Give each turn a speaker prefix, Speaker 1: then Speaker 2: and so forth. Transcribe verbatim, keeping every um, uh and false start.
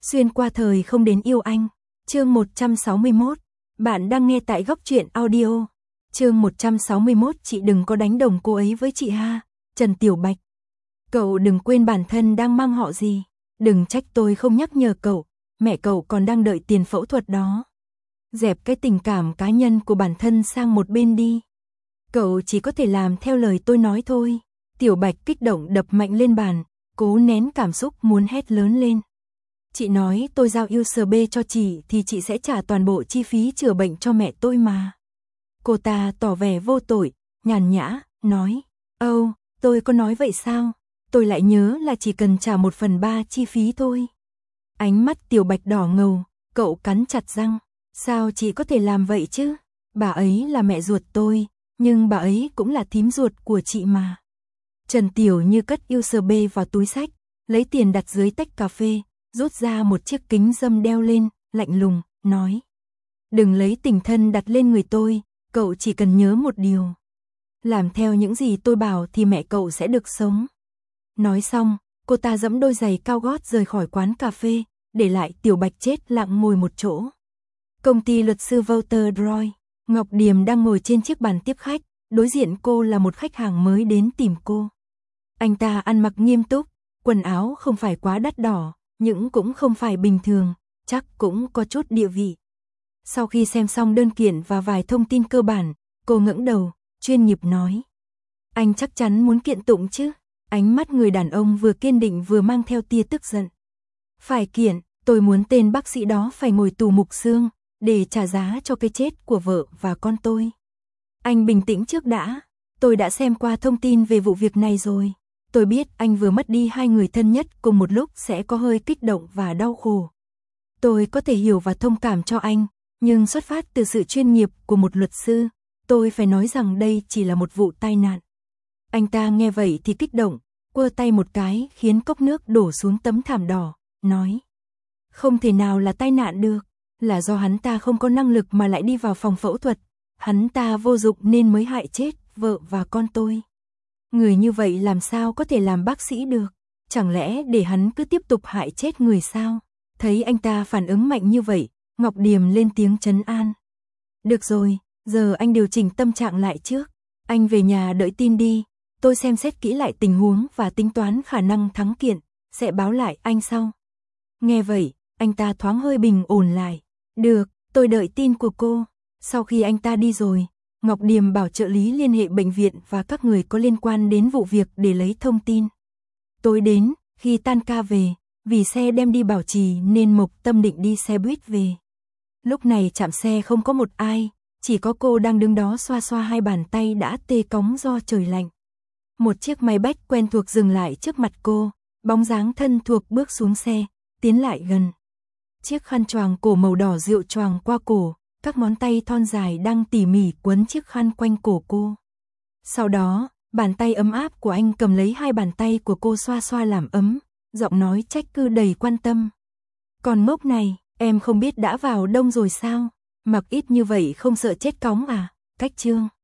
Speaker 1: Xuyên qua thời không đến yêu anh. Chương một trăm sáu mươi mốt. Bạn đang nghe tại Góc Truyện Audio. Chương một trăm sáu mươi mốt. Chị đừng có đánh đồng cô ấy với chị ha. Trần Tiểu Bạch. Cậu đừng quên bản thân đang mang họ gì. Đừng trách tôi không nhắc nhở cậu. Mẹ cậu còn đang đợi tiền phẫu thuật đó. Dẹp cái tình cảm cá nhân của bản thân sang một bên đi. Cậu chỉ có thể làm theo lời tôi nói thôi. Tiểu Bạch kích động đập mạnh lên bàn, cố nén cảm xúc muốn hét lớn lên. Chị nói tôi giao u ét bê cho chị thì chị sẽ trả toàn bộ chi phí chữa bệnh cho mẹ tôi mà. Cô ta tỏ vẻ vô tội, nhàn nhã, nói. Âu, oh, tôi có nói vậy sao? Tôi lại nhớ là chỉ cần trả một phần ba chi phí thôi. Ánh mắt Tiểu Bạch đỏ ngầu, cậu cắn chặt răng. Sao chị có thể làm vậy chứ? Bà ấy là mẹ ruột tôi, nhưng bà ấy cũng là thím ruột của chị mà. Trần Tiểu Như cất u ét bê vào túi xách, lấy tiền đặt dưới tách cà phê, rút ra một chiếc kính râm đeo lên, lạnh lùng, nói. Đừng lấy tình thân đặt lên người tôi, cậu chỉ cần nhớ một điều. Làm theo những gì tôi bảo thì mẹ cậu sẽ được sống. Nói xong, cô ta giẫm đôi giày cao gót rời khỏi quán cà phê, để lại Tiểu Bạch chết lặng ngồi một chỗ. Công ty luật sư Walter Droy, Ngọc Điềm đang ngồi trên chiếc bàn tiếp khách, đối diện cô là một khách hàng mới đến tìm cô. Anh ta ăn mặc nghiêm túc, quần áo không phải quá đắt đỏ, nhưng cũng không phải bình thường, chắc cũng có chút địa vị. Sau khi xem xong đơn kiện và vài thông tin cơ bản, cô ngẩng đầu, chuyên nghiệp nói. Anh chắc chắn muốn kiện tụng chứ? Ánh mắt người đàn ông vừa kiên định vừa mang theo tia tức giận. Phải kiện, tôi muốn tên bác sĩ đó phải ngồi tù mục xương, để trả giá cho cái chết của vợ và con tôi. Anh bình tĩnh trước đã, tôi đã xem qua thông tin về vụ việc này rồi. Tôi biết anh vừa mất đi hai người thân nhất cùng một lúc sẽ có hơi kích động và đau khổ. Tôi có thể hiểu và thông cảm cho anh, nhưng xuất phát từ sự chuyên nghiệp của một luật sư, tôi phải nói rằng đây chỉ là một vụ tai nạn. Anh ta nghe vậy thì kích động, quơ tay một cái khiến cốc nước đổ xuống tấm thảm đỏ, nói. Không thể nào là tai nạn được, là do hắn ta không có năng lực mà lại đi vào phòng phẫu thuật. Hắn ta vô dụng nên mới hại chết vợ và con tôi. Người như vậy làm sao có thể làm bác sĩ được? Chẳng lẽ để hắn cứ tiếp tục hại chết người sao? Thấy anh ta phản ứng mạnh như vậy, Ngọc Điềm lên tiếng trấn an. Được rồi, giờ anh điều chỉnh tâm trạng lại trước. Anh về nhà đợi tin đi, tôi xem xét kỹ lại tình huống và tính toán khả năng thắng kiện, sẽ báo lại anh sau. Nghe vậy, anh ta thoáng hơi bình ổn lại. Được, tôi đợi tin của cô. Sau khi anh ta đi rồi, Ngọc Điềm bảo trợ lý liên hệ bệnh viện và các người có liên quan đến vụ việc để lấy thông tin. Tối đến, khi tan ca về, vì xe đem đi Bảo Trì nên Mộc Tâm định đi xe buýt về. Lúc này trạm xe không có một ai, chỉ có cô đang đứng đó xoa xoa hai bàn tay đã tê cóng do trời lạnh. Một chiếc máy bách quen thuộc dừng lại trước mặt cô, bóng dáng thân thuộc bước xuống xe, tiến lại gần. Chiếc khăn choàng cổ màu đỏ dịu choàng qua cổ, các ngón tay thon dài đang tỉ mỉ quấn chiếc khăn quanh cổ cô. Sau đó, bàn tay ấm áp của anh cầm lấy hai bàn tay của cô xoa xoa làm ấm, giọng nói trách cứ đầy quan tâm. Còn ngốc này, em không biết đã vào đông rồi sao? Mặc ít như vậy không sợ chết cóng à? Cách trương.